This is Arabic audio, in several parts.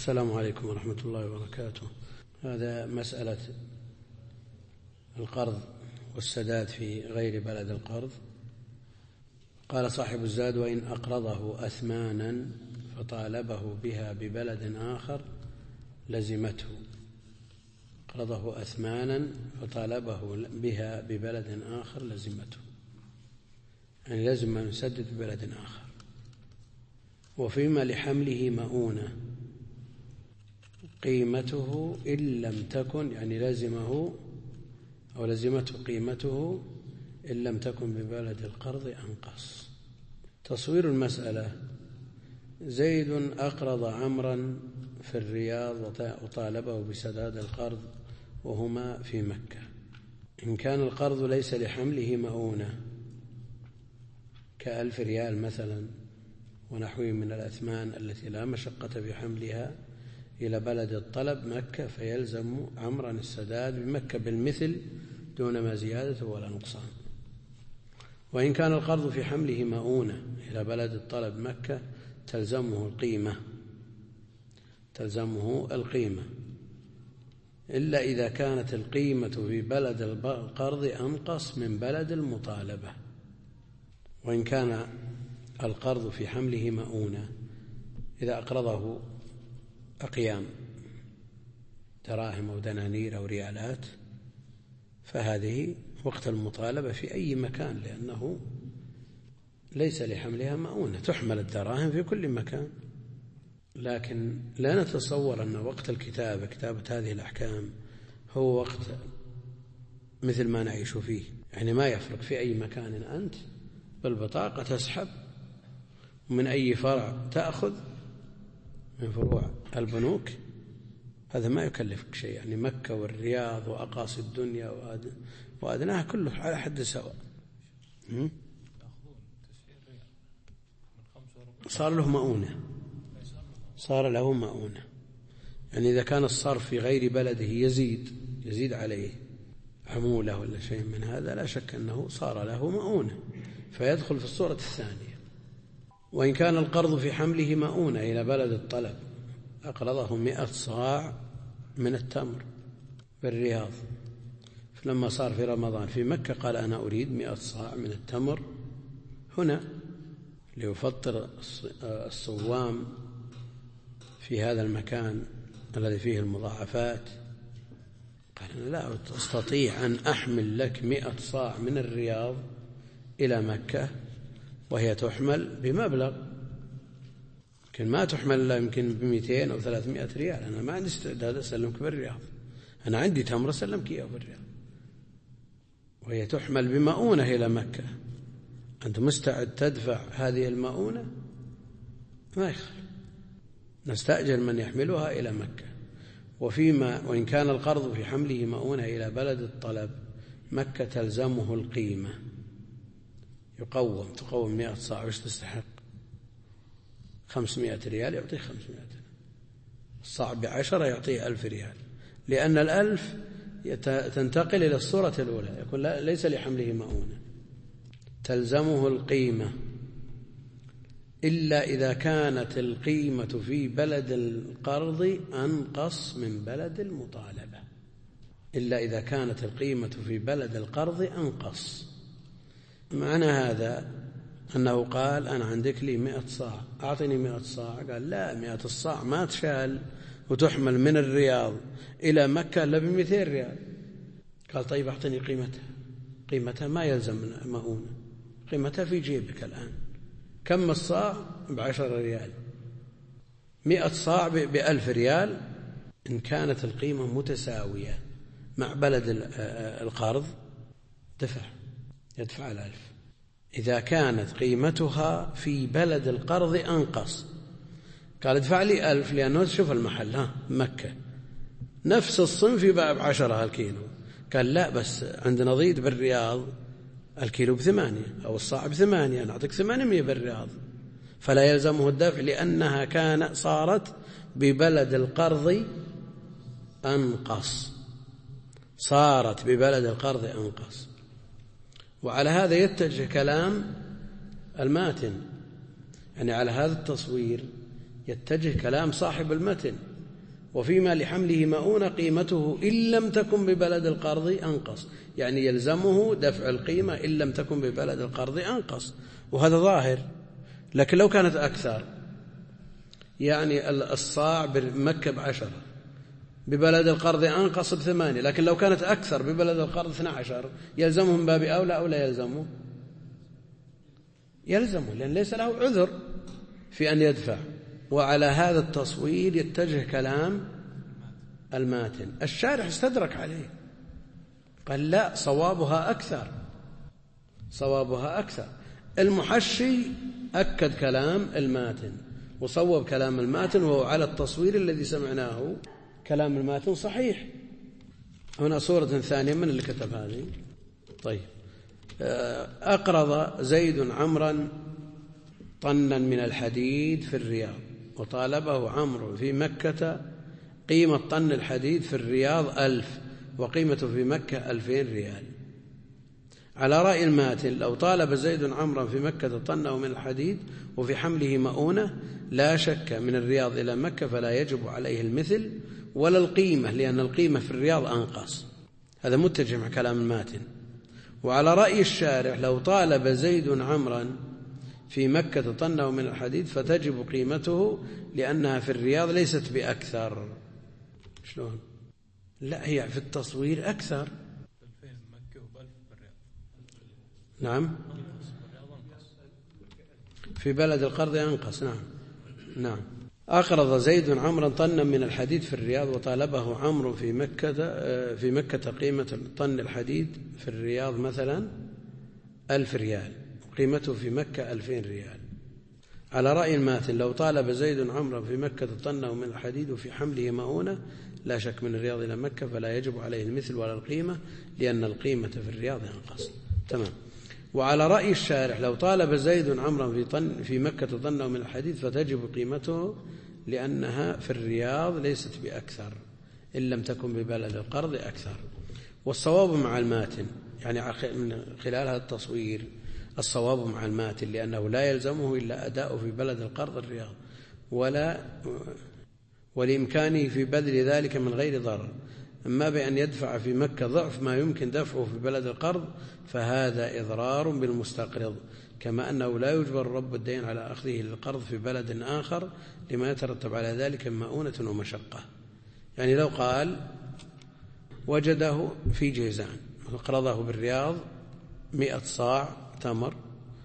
السلام عليكم ورحمة الله وبركاته. هذا مسألة القرض والسداد في غير بلد القرض. قال صاحب الزاد: وإن أقرضه أثمانا فطالبه بها ببلد آخر لزمته. أقرضه أثمانا فطالبه بها ببلد آخر لزمته، يعني لازم أن يسدد ببلد آخر. وفيما لحمله مؤونة قيمته إن لم تكن، يعني لازمه أو لزمته قيمته إن لم تكن ببلد القرض أنقص. تصوير المسألة: زيد أقرض عمرا في الرياض وطالبه بسداد القرض وهما في مكة. إن كان القرض ليس لحمله مؤونة ك1,000 ريال مثلا ونحوه من الأثمان التي لا مشقة في حملها إلى بلد الطلب مكة، فيلزم عمرا السداد بمكة بالمثل دون ما زيادة ولا نقصان. وإن كان القرض في حمله مؤونة إلى بلد الطلب مكة تلزمه القيمة إلا إذا كانت القيمة في بلد القرض أنقص من بلد المطالبة. وإن كان القرض في حمله مؤونة، إذا أقرضه أقيام دراهم أو دنانير أو ريالات، فهذه وقت المطالبة في أي مكان، لأنه ليس لحملها مؤونة، تحمل الدراهم في كل مكان. لكن لا نتصور أن وقت كتابة هذه الأحكام هو وقت مثل ما نعيش فيه، يعني ما يفرق في أي مكان أنت بالبطاقة تسحب، ومن أي فرع تأخذ من فروع البنوك، هذا ما يكلفك شيء. يعني مكة والرياض وأقاصي الدنيا وأدناها كله على حد سواء. صار له مؤونة، يعني إذا كان الصرف في غير بلده يزيد عليه عمولة ولا شيء من هذا، لا شك أنه صار له مؤونة فيدخل في الصورة الثانية. وإن كان القرض في حمله مؤونة إلى بلد الطلب، أقرضه 100 صاع من التمر بالرياض، فلما صار في رمضان في مكة قال: أنا أريد 100 صاع من التمر هنا ليفطر الصوام في هذا المكان الذي فيه المضاعفات. قال: أنا لا أستطيع أن أحمل لك 100 صاع من الرياض إلى مكة وهي تحمل بمبلغ يمكن ما تحمل إلا يمكن ب200 أو 300 ريال. أنا ما عندي استعداد أسلمك بالرياض، أنا عندي تمر أسلمك إياه بالرياض، وهي تحمل بمؤونة إلى مكة. أنت مستعد تدفع هذه المؤونة؟ ما يخل، نستأجر من يحملها إلى مكة. وإن كان القرض في حمله مؤونة إلى بلد الطلب مكة تلزمه القيمة، تقوم 100 صاع، وش تستحق؟ 500 ريال، يعطيه 500. الصاع ب10 يعطيه 1000 ريال، لأن 1000 تنتقل إلى الصورة الأولى، يكون ليس لحمله مؤونة. تلزمه القيمة إلا إذا كانت القيمة في بلد القرض أنقص من بلد المطالبة. معنى هذا أنه قال: أنا عندك لي 100 صاع، أعطني 100 صاع. قال: لا، 100 الصاع ما تشال وتحمل من الرياض إلى مكة إلا ب200 ريال. قال: طيب أعطني قيمتها ما يلزم مؤونة، قيمتها في جيبك الآن. كم الصاع؟ ب10 ريال. 100 صاع ب1000 ريال. إن كانت القيمة متساوية مع بلد القرض يدفع 1000. إذا كانت قيمتها في بلد القرض أنقص، قال: ادفع لي 1000، لأنه شوف المحل مكة نفس الصنف يباع ب10 الكيلو. قال: لا، بس عندنا ضيد بالرياض الكيلو ب8 أو الصاع ب8، أنا أعطيك 800 بالرياض، فلا يلزمه الدفع، لأنها صارت ببلد القرض أنقص. وعلى هذا يتجه كلام الماتن، يعني على هذا التصوير يتجه كلام صاحب المتن وفيما لحمله مؤونة قيمته إن لم تكن ببلد القرض أنقص، يعني يلزمه دفع القيمة إن لم تكن ببلد القرض أنقص، وهذا ظاهر. لكن لو كانت أكثر، يعني الصاع بمكة ب10 ببلد القرض أنقص ب8، لكن لو كانت أكثر ببلد القرض 12 يلزمه من باب أولى أو لا يلزمه؟ يلزمه، لأن ليس له عذر في أن يدفع. وعلى هذا التصوير يتجه كلام الماتن. الشارح استدرك عليه، قال لا، صوابها أكثر، صوابها أكثر. المحشي أكد كلام الماتن وصوب كلام الماتن، وهو على التصوير الذي سمعناه كلام الماتن صحيح. هنا صورة ثانية من اللي كتب هذه. طيب، أقرض زيد عمرا طنا من الحديد في الرياض، وطالبه عمرو في مكة قيمة طن الحديد في الرياض 1000، وقيمته في مكة 2000 ريال. على رأي الماتن لو طالب زيد عمرا في مكة طنه من الحديد وفي حمله مؤونة لا شك من الرياض إلى مكة فلا يجب عليه المثل ولا القيمة، لأن القيمة في الرياض أنقص. هذا متجه مع كلام الماتن. وعلى رأي الشارح لو طالب زيد عمرا في مكة طنه من الحديد فتجب قيمته لأنها في الرياض ليست بأكثر. شلون؟ لا، هي في التصوير أكثر. نعم، في بلد القرض أنقص. نعم. أقرض زيد عمرا طنا من الحديد في الرياض، وطالبه عمرو في مكة قيمة طن الحديد في الرياض مثلا 1000 ريال، قيمته في مكة 2000 ريال. على رأي الماتن لو طالب زيد عمرا في مكة طنه من الحديد وفي حمله مؤونة لا شك من الرياض إلى مكة فلا يجب عليه المثل ولا القيمة، لأن القيمة في الرياض أنقص. تمام. وعلى رأي الشارح لو طالب زيد عمرا في مكة طنه من الحديد فتجب قيمته لأنها في الرياض ليست بأكثر إن لم تكن ببلد القرض أكثر. والصواب مع الماتن، يعني من خلال هذا التصوير الصواب مع الماتن، لأنه لا يلزمه إلا أداء في بلد القرض الرياض ولإمكانه في بذل ذلك من غير ضرر. أما بأن يدفع في مكة ضعف ما يمكن دفعه في بلد القرض فهذا إضرار بالمستقرض، كما أنه لا يجبر رب الدين على أخذه للقرض في بلد آخر لما يترتب على ذلك من مؤونة ومشقة. يعني لو قال وجده في جيزان وقرضه بالرياض 100 صاع تمر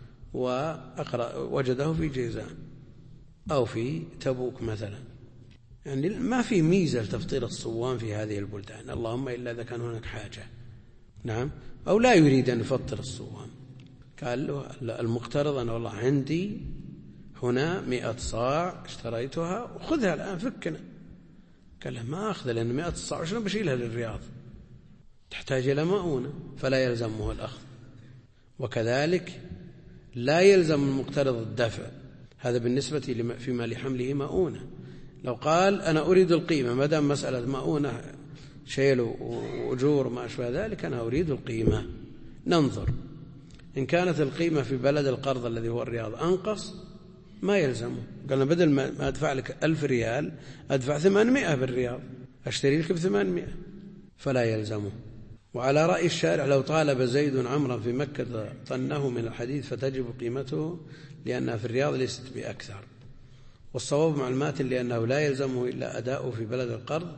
ووجده في جيزان أو في تبوك مثلا، يعني ما في ميزة لتفطير الصوام في هذه البلدان، اللهم إلا إذا كان هناك حاجة. نعم. أو لا يريد أن يفطر الصوام، قال له المقترض أنا والله عندي هنا 100 صاع اشتريتها وخذها الآن فكنا. قال له ما أخذ، لأن 100 صاع شلون بشيلها للرياض، تحتاج إلى مؤونة، فلا يلزمه الأخذ. وكذلك لا يلزم المقترض الدفع، هذا بالنسبة فيما لحمله مؤونة. لو قال أنا أريد القيمة، ما دام مسألة مؤونة شيل وأجور ما أشبه ذلك، أنا أريد القيمة. ننظر إن كانت القيمة في بلد القرض الذي هو الرياض أنقص ما يلزمه، قالنا بدل ما أدفع لك 1000 ريال أدفع 800 بالرياض، أشتري لك ب800 فلا يلزمه. وعلى رأي الشارع لو طالب زيد عمرا في مكة طنه من الحديد فتجب قيمته لأنها في الرياض ليست بأكثر. والصواب مع الماتن لأنه لا يلزمه إلا أداؤه في بلد القرض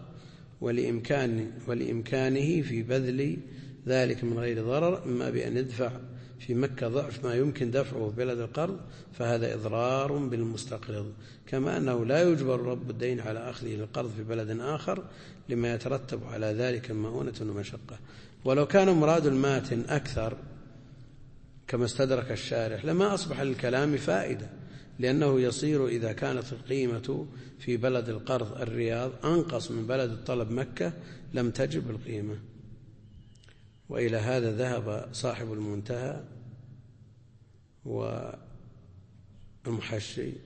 ولإمكانه في بذل ذلك من غير ضرر، إما بأن يدفع في مكة ضعف ما يمكن دفعه في بلد القرض فهذا إضرار بالمستقرض، كما أنه لا يجبر رب الدين على أخذه للقرض في بلد آخر لما يترتب على ذلك من مؤونة ومشقة. ولو كان مراد الماتن أكثر كما استدرك الشارح لما أصبح للكلام فائدة، لأنه يصير إذا كانت القيمة في بلد القرض الرياض أنقص من بلد الطلب مكة لم تجب القيمة. وإلى هذا ذهب صاحب المنتهى والمحشي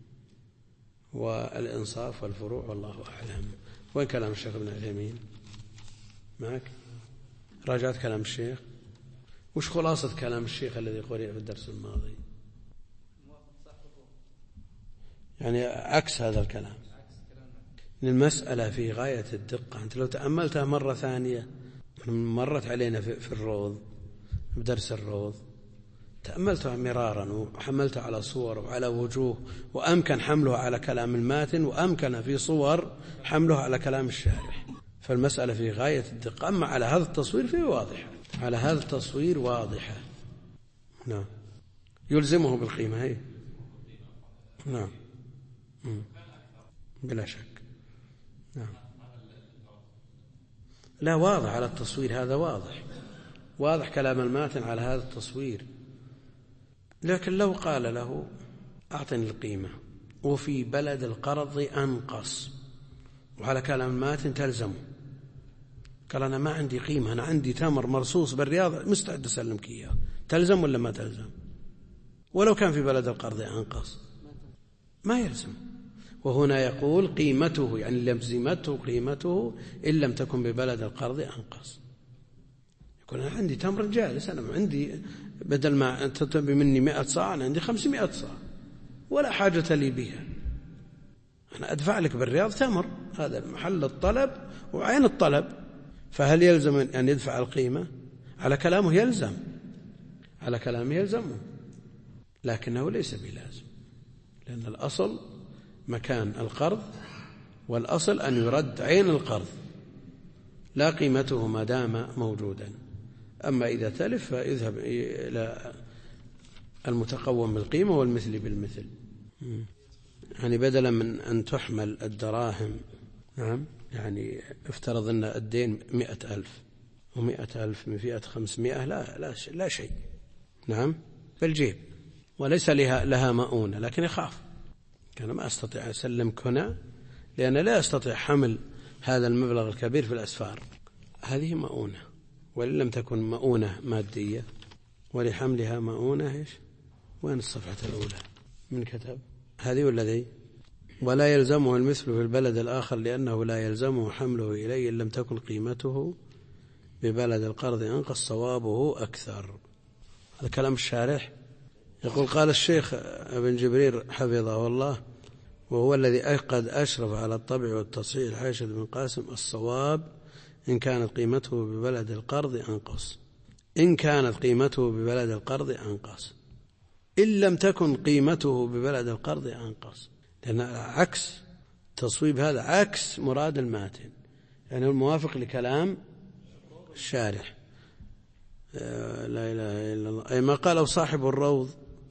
والإنصاف والفروع، والله أعلم. وين كلام الشيخ ابن عثيمين؟ معك؟ راجعت كلام الشيخ؟ وش خلاصة كلام الشيخ الذي قرئ في الدرس الماضي؟ يعني عكس هذا الكلام، المسألة في غاية الدقة. أنت لو تأملتها مرة ثانية، مرت علينا في الروض، بدرس الروض، تأملتها مرارا وحملتها على صور وعلى وجوه، وأمكن حملها على كلام الماتن، وأمكن في صور حملها على كلام الشارح. فالمسألة في غاية الدقة. أما على هذا التصوير فيه واضحة، على هذا التصوير واضحة. نعم، يلزمه بالقيمة. هي نعم، بلا شك. نعم، لا، واضح على التصوير هذا، واضح كلام الماتن على هذا التصوير. لكن لو قال له أعطني القيمة وفي بلد القرض أنقص، وعلى كلام الماتن تلزمه، قال أنا ما عندي قيمة، أنا عندي تمر مرصوص بالرياض مستعد أسلمك إياه، تلزم ولا ما تلزم؟ ولو كان في بلد القرض أنقص ما يلزم. وهنا يقول قيمته، يعني لزمته قيمته إن لم تكن ببلد القرض أنقص. يقول أنا عندي تمر جالس، أنا عندي بدل ما تطلب مني 100 صاع أنا عندي 500 صاع ولا حاجة لي بها، أنا أدفع لك بالرياض تمر، هذا محل الطلب وعين الطلب. فهل يلزم أن يدفع القيمة؟ على كلامه يلزم، على كلامه يلزمه، لكنه ليس بلازم، لأن الأصل مكان القرض، والأصل أن يرد عين القرض لا قيمته ما دام موجودا. أما إذا تلف فيذهب إلى المتقوم بالقيمة والمثل بالمثل. يعني بدلا من أن تحمل الدراهم، نعم، يعني افترض أن الدين 100,000 و100,000 من فئة 500 لا شيء، نعم، بالجيب، وليس لها مؤونة، لكن يخاف، كان ما أستطيع أسلمك هنا لأن لا أستطيع حمل هذا المبلغ الكبير في الأسفار. هذه مؤونة، وإن لم تكن مؤونة مادية ولحملها مؤونة. إيش وين الصفحة الأولى من كتاب هذه والذي ولا يلزمه المثل في البلد الآخر لأنه لا يلزمه حمله إليه إن لم تكن قيمته ببلد القرض أنقص صوابه أكثر. هذا كلام الشارح. يقول قال الشيخ ابن جبرير حفظه الله وهو الذي قد أشرف على الطبع والتصحيح الحاشد بن قاسم: الصواب إن كانت قيمته ببلد القرض أنقص، إن كانت قيمته ببلد القرض أنقص، إن لم تكن قيمته ببلد القرض أنقص. لأن عكس تصويب، هذا عكس مراد الماتن، يعني الموافق لكلام الشارح. لا إله إلا الله. أي ما قاله صاحب الروض: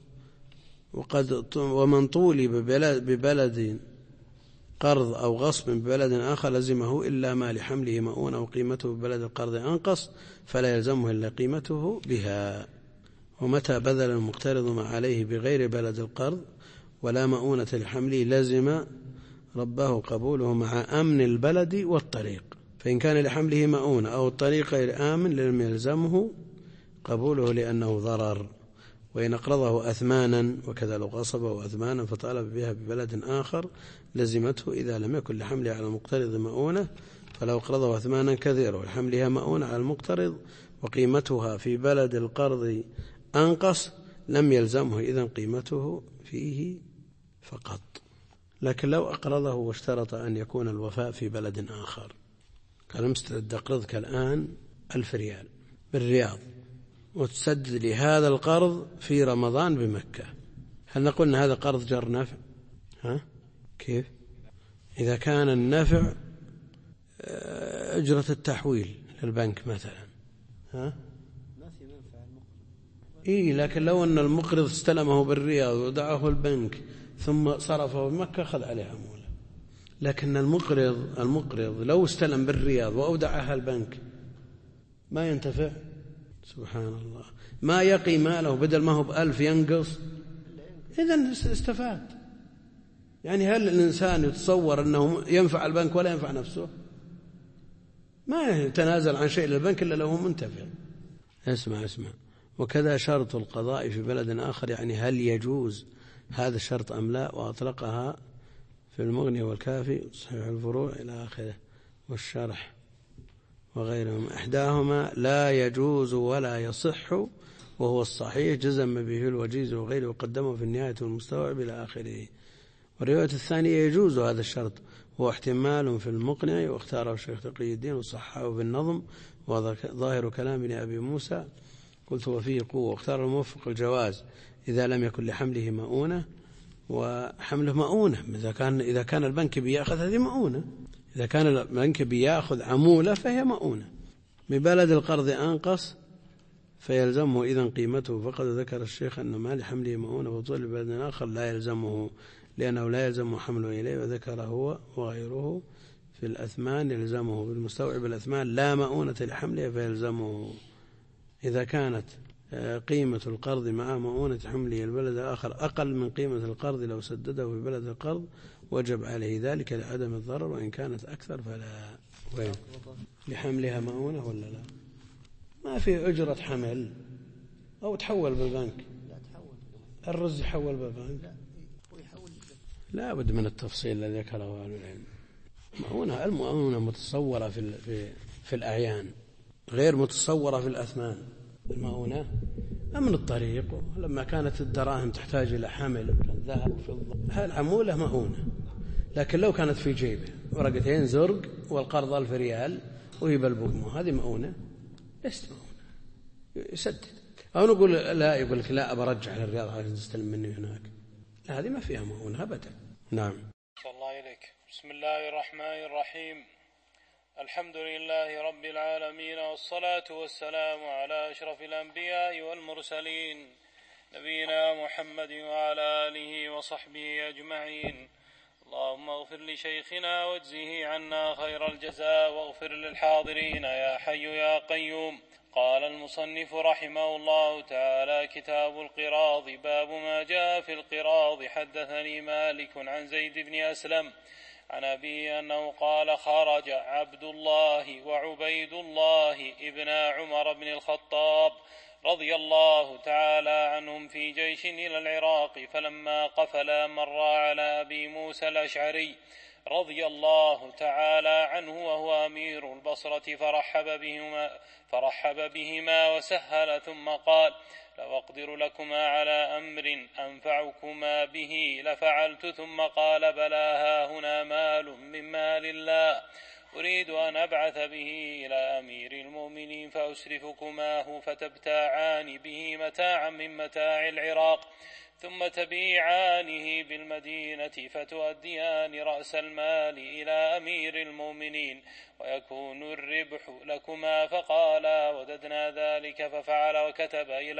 ومن طولب ببلد قرض أو غصب ببلد آخر لزمه إلا ما لحمله مؤون أو قيمته ببلد القرض أنقص فلا يلزمه إلا قيمته بها. ومتى بذل المقترض ما عليه بغير بلد القرض ولا مؤونة لحمله لزم ربه قبوله مع أمن البلد والطريق، فإن كان لحمله مؤونة أو الطريق غير آمن لم يلزمه قبوله لأنه ضرر. وإن أقرضه أثمانا وكذا لو غصبه أثمانا فطالب بها ببلد آخر لزمته إذا لم يكن لحملها على المقترض مؤونة، فلو أقرضه أثمانا كثيرة ولحملها مؤونة على المقترض وقيمتها في بلد القرض أنقص لم يلزمه إذن قيمته فيه فقط. لكن لو أقرضه واشترط أن يكون الوفاء في بلد آخر، قال مستعد أقرضك الآن 1000 ريال بالرياض وتسدد لي هذا القرض في رمضان بمكة، هل نقول أن هذا قرض جر نفع؟ كيف؟ إذا كان النفع أجرة التحويل للبنك مثلا، لكن لو أن المقرض استلمه بالرياض ودعاه البنك ثم صرفه بمكة أخذ عليه عمولة. لكن المقرض لو استلم بالرياض وأودعها البنك ما ينتفع، سبحان الله، ما يقي ماله، بدل ما هو ب1000 ينقص، إذن استفاد. يعني هل الإنسان يتصور أنه ينفع البنك ولا ينفع نفسه؟ ما يتنازل عن شيء للبنك إلا له منتفع. اسمع وكذا شرط القضاء في بلد آخر، يعني هل يجوز هذا الشرط أم لا؟ وأطلقها في المغني والكافي صحيح الفروع إلى آخره والشرح وغيرهم. إحداهما لا يجوز ولا يصح وهو الصحيح جزم به الوجيز وغيره وقدمه في النهاية والمستوعب إلى آخره. والرواية الثانية يجوز هذا الشرط هو احتمال في المقنع، واختاره الشيخ تقي الدين وصححه بالنظم، وظاهر كلام ابن أبي موسى قلت وفيه قوة. واختار الموفق الجواز إذا لم يكن لحمله مؤونة، وحمله مؤونة إذا كان البنك بيأخذ هذه مؤونة، إذا كان البنك بيأخذ عمولة فهي مؤونة. ببلد القرض أنقص فيلزمه إذن قيمته، فقد ذكر الشيخ أن ما لحمله مؤونة وطول بلد آخر لا يلزمه، لأنه لا يلزم حمله إليه، وذكر هو وغيره في الأثمان يلزمه بالمستوعب الأثمان لا مؤونة لحمله فيلزمه. إذا كانت قيمة القرض مع مؤونة حمله البلد الآخر أقل من قيمة القرض لو سدده في بلد القرض وجب عليه ذلك لعدم الضرر، وإن كانت أكثر فلا. وين لحملها مؤونة ولا لا؟ ما في أجرة حمل أو تحول بالبنك. الرز يحول بالبنك، لا بد من التفصيل الذي ذكره أهل العلم. المؤونة متصورة في الأعيان، غير متصورة في الأثمان. المؤونة من الطريق، لما كانت الدراهم تحتاج إلى حمل الذهب فضة، العمولة مؤونة. لكن لو كانت في جيبه ورقتين زرق والقرض 1000 ريال وهي بالبكمة، هذه مؤونة ليست مؤونة، يسدد. أو نقول لا، يقول لك لا أبرجع للرياض عشان تستلم مني هناك، لا هذه ما فيها مؤونة أبدا. نعم. الله إليك. بسم الله الرحمن الرحيم. الحمد لله رب العالمين، والصلاة والسلام على أشرف الأنبياء والمرسلين نبينا محمد وعلى آله وصحبه أجمعين. اللهم اغفر لشيخنا واجزه عنا خير الجزاء، واغفر للحاضرين يا حي يا قيوم. قال المصنف رحمه الله تعالى: كتاب القراض. باب ما جاء في القراض. حدثني مالك عن زيد بن أسلم عن أبيه أنه قال: خرج عبد الله وعبيد الله ابن عمر بن الخطاب رضي الله تعالى عنهم في جيش إلى العراق، فلما قفلا مر على أبي موسى الأشعري رضي الله تعالى عنه وهو أمير البصرة، فرحب بهما وسهل، ثم قال: لو أقدر لكما على أمر أنفعكما به لفعلت. ثم قال: بلى، ها هنا مال من مال الله أريد أن أبعث به إلى أمير المؤمنين فأسرفكماه، فتبتاعان به متاعا من متاع العراق، ثم تبيعانه بالمدينة فتؤديان رأس المال إلى أمير المؤمنين ويكون الربح لكما. فقالا: وددنا ذلك، ففعل، وكتب إلى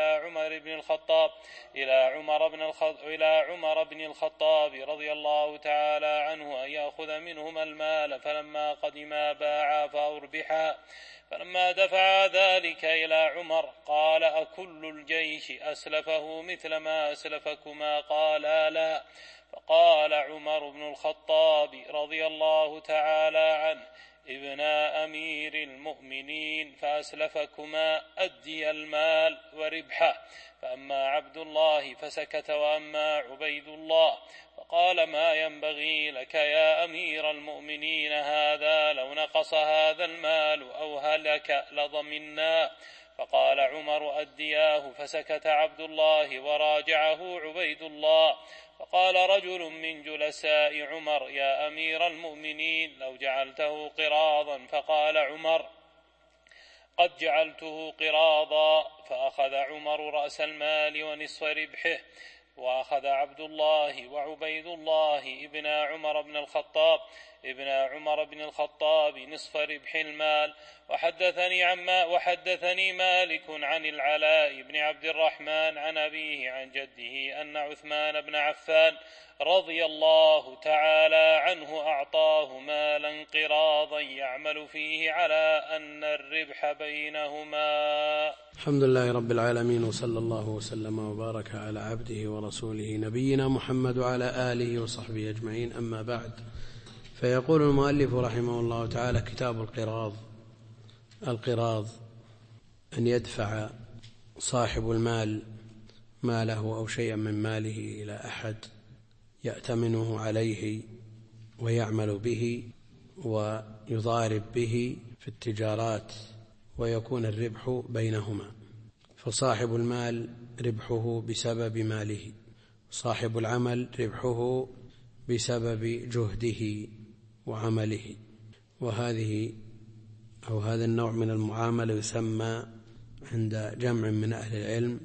عمر بن الخطاب رضي الله تعالى عنه أن يأخذ منهما المال، فلما قدما باعا فأربحا. فلما دفع ذلك إلى عمر قال: أكل الجيش أسلفه مثل ما أسلفكما؟ قالا: لا. فقال عمر بن الخطاب رضي الله تعالى عنه: ابن أمير المؤمنين، فأسلفكما أدي المال وربحه. فأما عبد الله فسكت، وأما عبيد الله فقال: ما ينبغي لك يا أمير المؤمنين هذا، لو نقص هذا المال أو هلك لضمنا. فقال عمر: أدياه. فسكت عبد الله وراجعه عبيد الله. فقال رجل من جلساء عمر: يا أمير المؤمنين، لو جعلته قراضا. فقال عمر: قد جعلته قراضا. فأخذ عمر رأس المال ونصف ربحه، وأخذ عبد الله وعبيد الله ابن عمر بن الخطاب نصف ربح المال. وحدثني مالك عن العلاء بن عبد الرحمن عن أبيه عن جده أن عثمان بن عفان رضي الله تعالى عنه أعطاه مالا قراضا يعمل فيه على أن الربح بينهما. الحمد لله رب العالمين، وصلى الله وسلم وبارك على عبده ورسوله نبينا محمد وعلى آله وصحبه أجمعين. أما بعد، فيقول المؤلف رحمه الله تعالى: كتاب القراض. القراض أن يدفع صاحب المال ماله أو شيئا من ماله إلى أحد يأتمنه عليه ويعمل به ويضارب به في التجارات، ويكون الربح بينهما. فصاحب المال ربحه بسبب ماله، صاحب العمل ربحه بسبب جهده وعمله. وهذه أو هذا النوع من المعاملة يسمى عند جمع من أهل العلم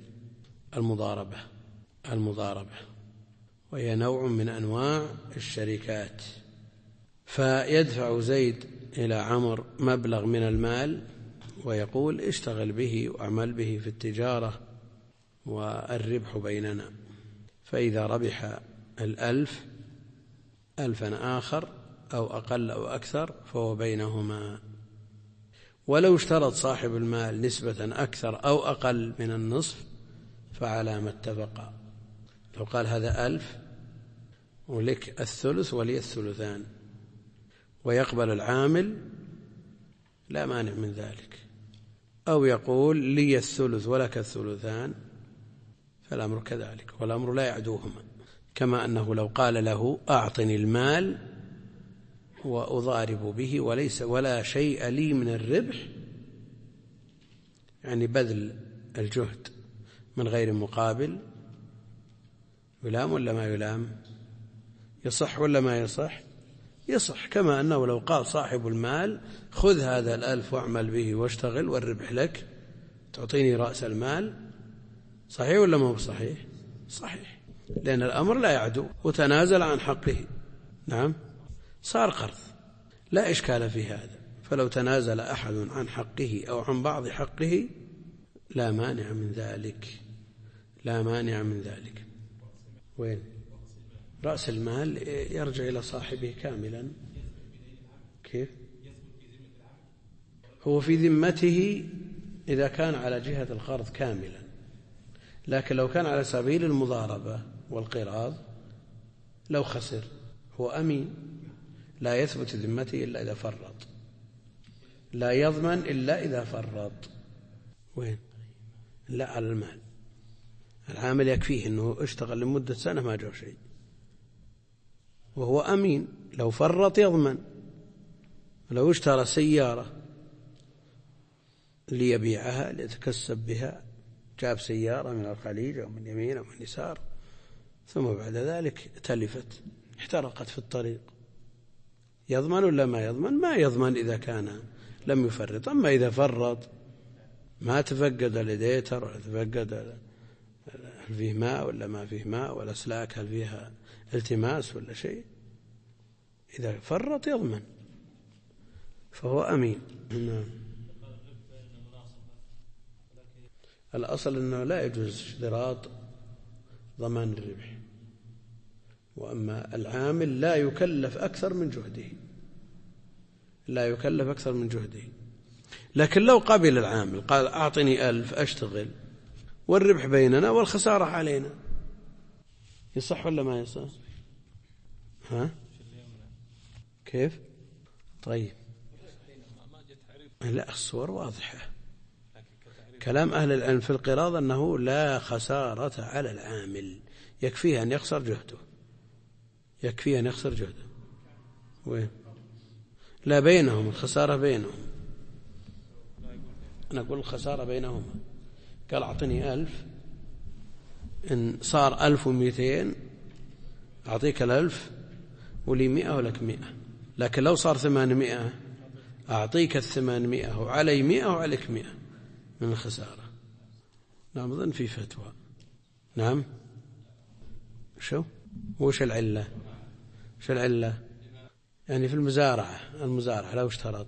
المضاربة، وهي نوع من أنواع الشركات. فيدفع زيد إلى عمرو مبلغ من المال ويقول اشتغل به وأعمل به في التجارة والربح بيننا، فإذا ربح 1000 ألفا آخر أو أقل أو أكثر فهو بينهما. ولو اشترط صاحب المال نسبة أكثر أو أقل من النصف فعلى ما اتفقا. لو قال هذا 1000 ولك الثلث ولي الثلثان ويقبل العامل لا مانع من ذلك، أو يقول لي الثلث ولك الثلثان، فالأمر كذلك، والأمر لا يعدوهما. كما أنه لو قال له أعطني المال وأضارب به ولا شيء لي من الربح، يعني بذل الجهد من غير مقابل، يلام ولا ما يلام؟ يصح ولا ما يصح؟ يصح. كما أنه لو قال صاحب المال خذ هذا 1000 واعمل به واشتغل والربح لك، تعطيني رأس المال، صحيح ولا ما هو صحيح؟ صحيح، لأن الأمر لا يعدو وتنازل عن حقه. نعم، صار قرض لا إشكال في هذا. فلو تنازل أحد عن حقه أو عن بعض حقه لا مانع من ذلك، لا مانع من ذلك. وين رأس المال يرجع إلى صاحبه كاملا. كيف؟ هو في ذمته إذا كان على جهة القرض كاملا، لكن لو كان على سبيل المضاربة والقراض لو خسر هو أمين، لا يثبت ذمته إلا إذا فرط، لا يضمن إلا إذا فرط. وين؟ لا، على المال. العامل يكفيه أنه اشتغل لمدة سنة ما جاء شيء وهو أمين، لو فرط يضمن. لو اشترى سيارة ليبيعها ليتكسب بها، جاب سيارة من الخليج أو من يمين أو من يسار، ثم بعد ذلك تلفت احترقت في الطريق، يضمن ولا ما يضمن؟ ما يضمن إذا كان لم يفرط. أما إذا فرط ما تفقد الإديتر ولا تفقد هل فيه ماء ولا ما فيه ماء، ولا أسلاك هل فيها التماس ولا شيء، إذا فرط يضمن فهو أمين. الأصل أنه لا يجوز اشتراط ضمان الربح، وأما العامل لا يكلف أكثر من جهده، لا يكلف أكثر من جهده. لكن لو قبل العامل قال أعطني 1000 أشتغل والربح بيننا والخسارة علينا، يصح ولا ما يصح؟ ها؟ كيف؟ طيب، لا، الصور واضحة. كلام أهل العلم في القراض أنه لا خسارة على العامل، يكفيه أن يخسر جهده، يكفيه أن يخسر جهده. وين؟ لا، بينهم الخسارة بينهم. أنا أقول الخسارة بينهما. قال أعطني 1000، إن صار 1200 أعطيك 1000 ولي 100 ولك 100. لكن لو صار 800 أعطيك 800 وعلي 100 وعليك 100 من الخسارة. نعم، أظن في فتوى. نعم، شو وش العلة؟ شو العلة؟ يعني في المزارعة لو اشترط،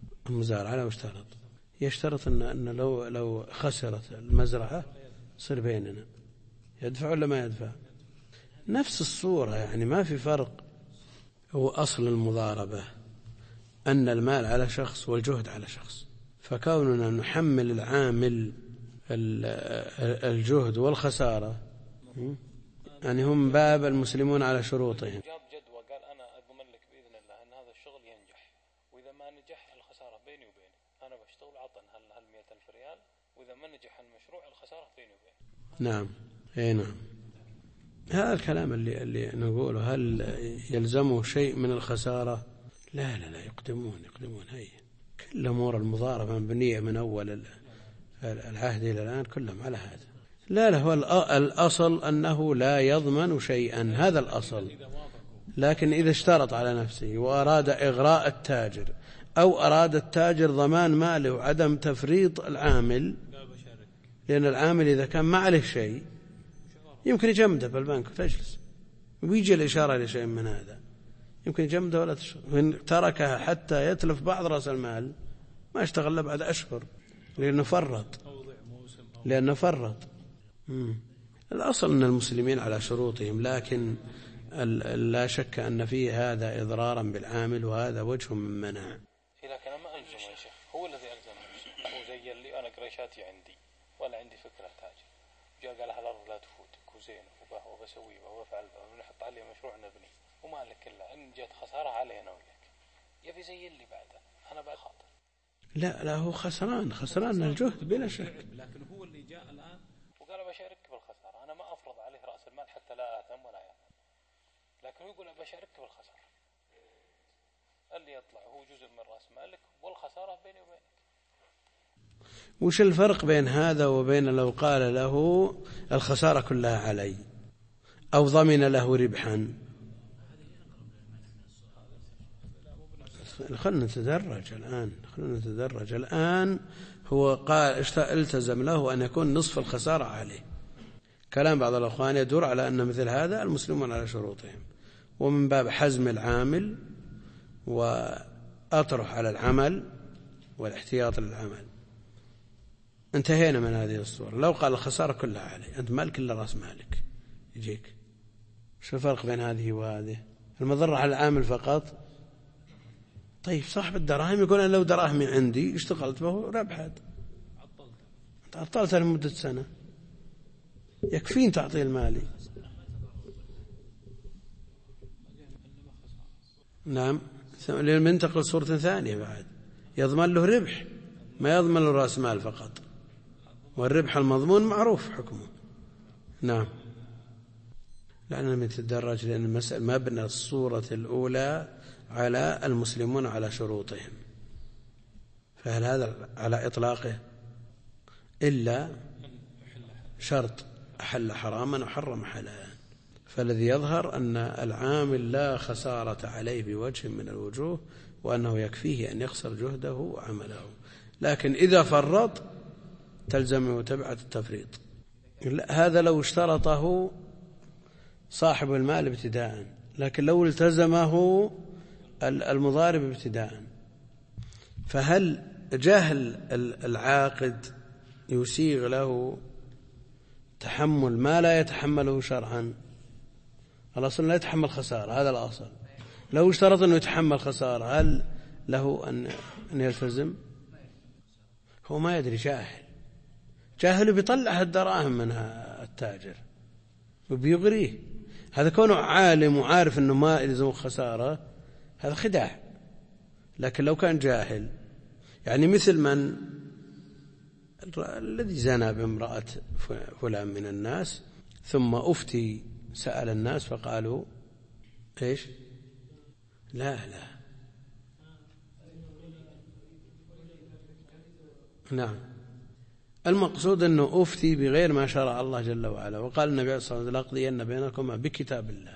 يشترط أن لو خسرت المزرعة يصير بيننا، يدفع ولا ما يدفع؟ نفس الصورة، يعني ما في فرق. هو أصل المضاربة أن المال على شخص والجهد على شخص، فكوننا نحمل العامل الجهد والخسارة، يعني هم باب المسلمون على شروطهم. جاب جدوى قال أنا أضمن لك بإذن الله أن هذا الشغل ينجح، وإذا ما نجح الخسارة بيني وبينك، أنا بشتغل عطن هل 100,000 ريال، وإذا ما نجح المشروع الخسارة بيني وبينك. نعم، أي نعم. هذا الكلام اللي نقوله، هل يلزمه شيء من الخسارة؟ لا، يقدمون هي كل أمور المضاربة مبنية من أول العهد إلى الآن كلهم على هذا. لا، هو الأصل أنه لا يضمن شيئا، هذا الأصل. لكن إذا اشترط على نفسه وأراد إغراء التاجر أو أراد التاجر ضمان ماله وعدم تفريط العامل، لأن العامل إذا كان ما عليه شيء يمكن يجمده بالبنك وتجلس ويجي الإشارة لشيء من هذا، يمكن يجمده ولا تشتغل، وإن تركها حتى يتلف بعض رأس المال ما اشتغل له بعد أشهر لأنه فرط. الأصل أن المسلمين على شروطهم، لكن لا شك أن فيه هذا إضرارا بالعامل، وهذا وجه من منع. لكن أنا ما ألزم يا شيخ، هو الذي ألزم نفسه، هو زين لي أنا قريشاتي عندي ولا عندي فكرة تاجر، جاء قال هالأرض لا تفوتك وزين وبسوي وبفعل ونحط عليه مشروع نبني ومالك كله، إن جت خسارة علينا وياك يبي زين لي بعده، أنا بقى خاطر. لا هو خسران الجهد بلا شك، لكن هو اللي جاء الآن وقال بشارك بالخسارة، أنا ما أفرض عليه رأس المال حتى لا آثم ولا يأثم، لكن يقول بشارك بالخسارة، اللي يطلع هو جزء من رأس مالك والخسارة بيني وبينك. وش الفرق بين هذا وبين لو قال له الخسارة كلها علي أو ضمن له ربحا؟ خلنا نتدرج الآن. هو قال التزم له أن يكون نصف الخسارة عليه. كلام بعض الأخوان يدور على أن مثل هذا المسلمون على شروطهم، ومن باب حزم العامل وأطرح على العمل والاحتياط للعمل. انتهينا من هذه الصورة. لو قال الخسارة كلها عليه، أنت مالك إلا رأس مالك يجيك، شو الفرق بين هذه وهذه؟ المضرة على العامل فقط. طيب صاحب الدراهم يقول أنا لو دراهمي عندي اشتغلت به ربحت، عطلتها لمدة سنة يكفين تعطيه المالي. نعم، لننتقل صورة ثانية بعد، يضمن له ربح، ما يضمن له رأس مال فقط، والربح المضمون معروف حكمه. نعم، لأننا نتدرج، لأن المسألة مبنى الصورة الأولى على المسلمون على شروطهم، فهل هذا على إطلاقه إلا شرط أحل حراما وحرم حلالا؟ فالذي يظهر أن العامل لا خسارة عليه بوجه من الوجوه، وأنه يكفيه أن يخسر جهده وعمله، لكن إذا فرط تلزمه تبعة التفريط. هذا لو اشترطه صاحب المال ابتداء، لكن لو التزمه المضارب ابتداء، فهل جهل العاقد يسيغ له تحمل ما لا يتحمله شرعا؟ الأصل لا يتحمل خسارة، هذا الأصل. لو اشترط أنه يتحمل خسارة هل له أن يلتزم؟ هو ما يدري، جاهل بيطلع الدراهم منها التاجر وبيغريه. هذا كونه عالم وعارف أنه ما يلزم خسارة، هذا خداع. لكن لو كان جاهل، يعني مثل من الذي زنى بامرأة فلان من الناس، ثم أفتي سأل الناس فقالوا إيش؟ لا نعم، المقصود أنه أفتي بغير ما شرع الله جل وعلا، وقال النبي صلى الله عليه وسلم لأقضين بينكما بكتاب الله،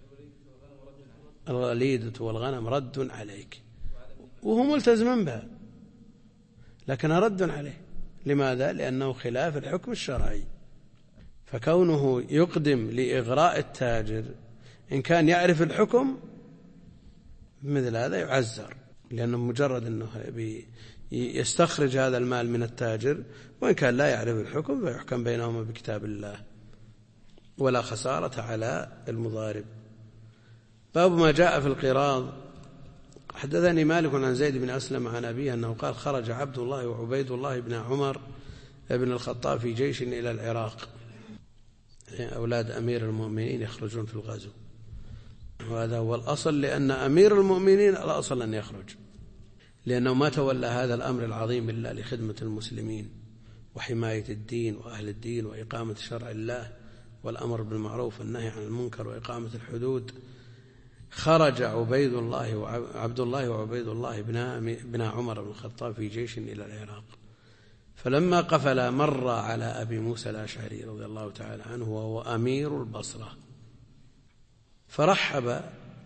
الوليدة والغنم رد عليك، وهو ملتزم بها لكن رد عليه. لماذا؟ لأنه خلاف الحكم الشرعي. فكونه يقدم لإغراء التاجر إن كان يعرف الحكم مثل هذا يعزر، لأنه مجرد أنه يستخرج هذا المال من التاجر، وإن كان لا يعرف الحكم فيحكم بينهما بكتاب الله، ولا خسارة على المضارب. باب ما جاء في القراض. حدثني مالك عن زيد بن أسلم عن أبيه أنه قال خرج عبد الله وعبيد الله بن عمر بن الخطاب في جيش إلى العراق، أولاد أمير المؤمنين يخرجون في الغزو، وهذا هو الأصل، لأن أمير المؤمنين الأصل أن يخرج، لأنه ما تولى هذا الأمر العظيم إلا لخدمة المسلمين وحماية الدين وأهل الدين وإقامة شرع الله والأمر بالمعروف والنهي عن المنكر وإقامة الحدود. خرج عبيد الله وعبد الله وعبيد الله بن عمر بن الخطاب في جيش إلى العراق، فلما قفل مر على أبي موسى الأشعري رضي الله تعالى عنه وهو أمير البصرة، فرحب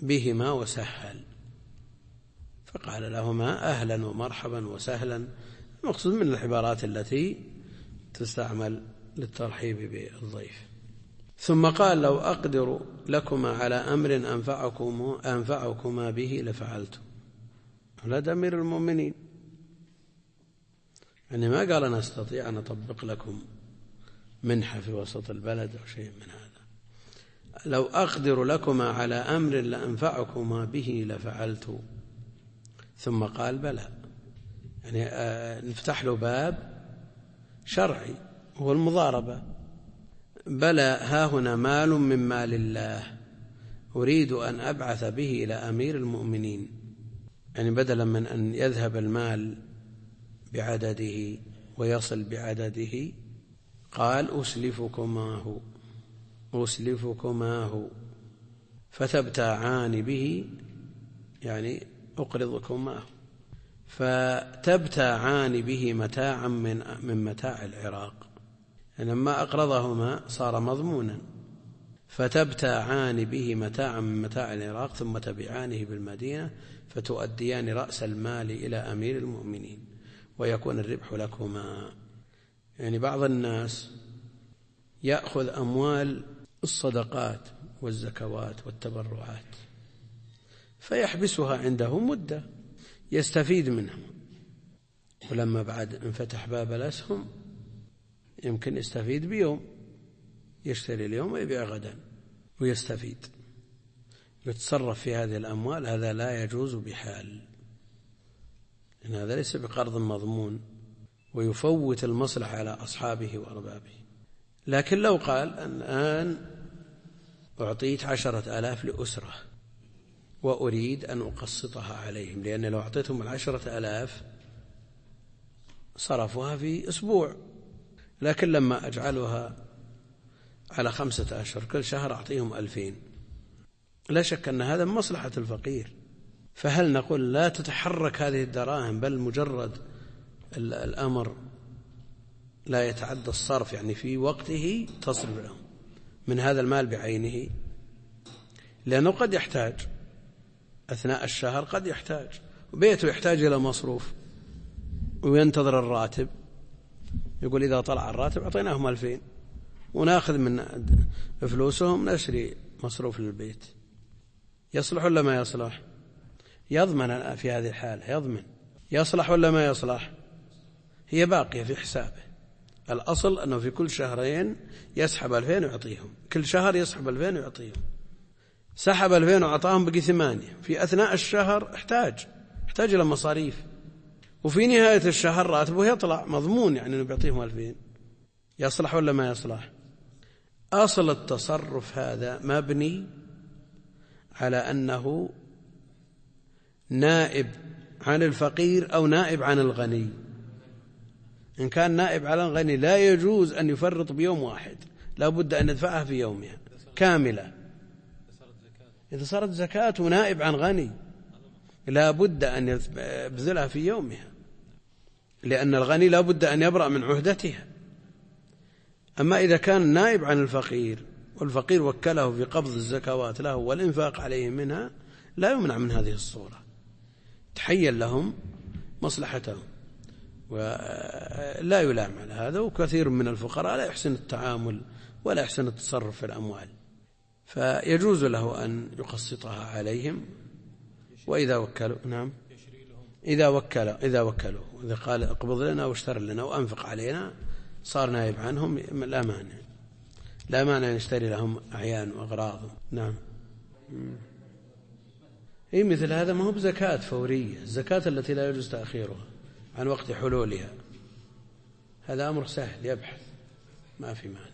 بهما وسهل، فقال لهما أهلا ومرحبا وسهلا، المقصود من العبارات التي تستعمل للترحيب بالضيف. ثم قال لو أقدر لكما على أمر أنفعكما به لفعلت. أولاد أمير المؤمنين، يعني ما قال أنا أستطيع أن أطبق لكم منحة في وسط البلد أو شيء من هذا. لو أقدر لكما على أمر لأنفعكما به لفعلت. ثم قال بلى، يعني نفتح له باب شرعي هو المضاربة. بلى ها هنا مال من مال الله أريد أن أبعث به إلى أمير المؤمنين، يعني بدلا من أن يذهب المال بعدده ويصل بعدده قال أسلفكماه فتبتاعان به، يعني أقرضكماه، فتبتاعان به متاعا من متاع العراق، لما أقرضهما صار مضمونا، فتبتاعان به متاعا من متاع العراق ثم تبيعانه بالمدينة فتؤديان رأس المال إلى أمير المؤمنين ويكون الربح لكما. يعني بعض الناس يأخذ أموال الصدقات والزكوات والتبرعات فيحبسها عنده مدة يستفيد منها، ولما بعد انفتح باب الأسهم يمكن يستفيد بيوم، يشتري اليوم ويبيع غدا ويستفيد، يتصرف في هذه الأموال. هذا لا يجوز بحال، إن هذا ليس بقرض مضمون ويفوت المصلحة على أصحابه وأربابه. لكن لو قال الآن أعطيت 10,000 لأسرة وأريد أن أقسطها عليهم، لأن لو أعطيتهم 10,000 صرفوها في أسبوع، لكن لما أجعلها على 5 أشهر كل شهر أعطيهم 2000، لا شك أن هذا من مصلحة الفقير. فهل نقول لا تتحرك هذه الدراهم، بل مجرد الأمر لا يتعدى الصرف، يعني في وقته تصرف لهم من هذا المال بعينه، لأنه قد يحتاج أثناء الشهر، قد يحتاج وبيته يحتاج إلى مصروف وينتظر الراتب، يقول إذا طلع الراتب أعطيناهم 2000 ونأخذ من فلوسهم نشري مصروف للبيت. يصلح ولا ما يصلح؟ يضمن في هذه الحالة، يضمن. يصلح ولا ما يصلح؟ هي باقية في حسابه. الأصل أنه في كل شهرين يسحب 2000 ويعطيهم، كل شهر يسحب 2000 ويعطيهم. سحب 2000 وعطاهم بقي 8، في أثناء الشهر احتاج إلى مصاريف، وفي نهاية الشهر راتبه يطلع مضمون، يعني أنه بيعطيهم 2000. يصلح ولا ما يصلح؟ أصل التصرف هذا مبني على أنه نائب عن الفقير أو نائب عن الغني. إن كان نائب على الغني لا يجوز أن يفرط بيوم واحد، لا بد أن يدفعها في يومها كاملة. إذا صارت زكاة ونائب عن غني لا بد أن يبذلها في يومها، لأن الغني لا بد أن يبرأ من عهدتها. أما إذا كان نائب عن الفقير والفقير وكله في قبض الزكوات له والإنفاق عليه منها، لا يمنع من هذه الصورة، تحيل لهم مصلحتهم ولا يلام على هذا. وكثير من الفقراء لا يحسن التعامل ولا يحسن التصرف في الأموال، فيجوز له أن يقسطها عليهم. وإذا وكلوا، نعم، إذا وكلوا إذا قال اقبض لنا واشتر لنا وأنفق علينا صار نائب عنهم، لا مانع يشتري لهم أعيان وأغراض. نعم. إيه مثل هذا ما هو بزكاة فورية، الزكاة التي لا يجوز تأخيرها عن وقت حلولها، هذا أمر سهل يبحث، ما في معنى.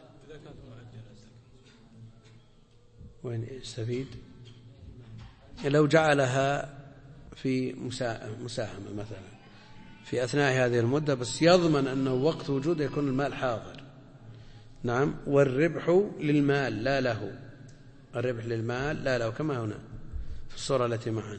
وين يستفيد؟ لو جعلها في مساهمة مثلا في أثناء هذه المدة، بس يضمن أنه وقت وجوده يكون المال حاضر. نعم. والربح للمال لا له، الربح للمال لا له، كما هنا في الصورة التي معنا.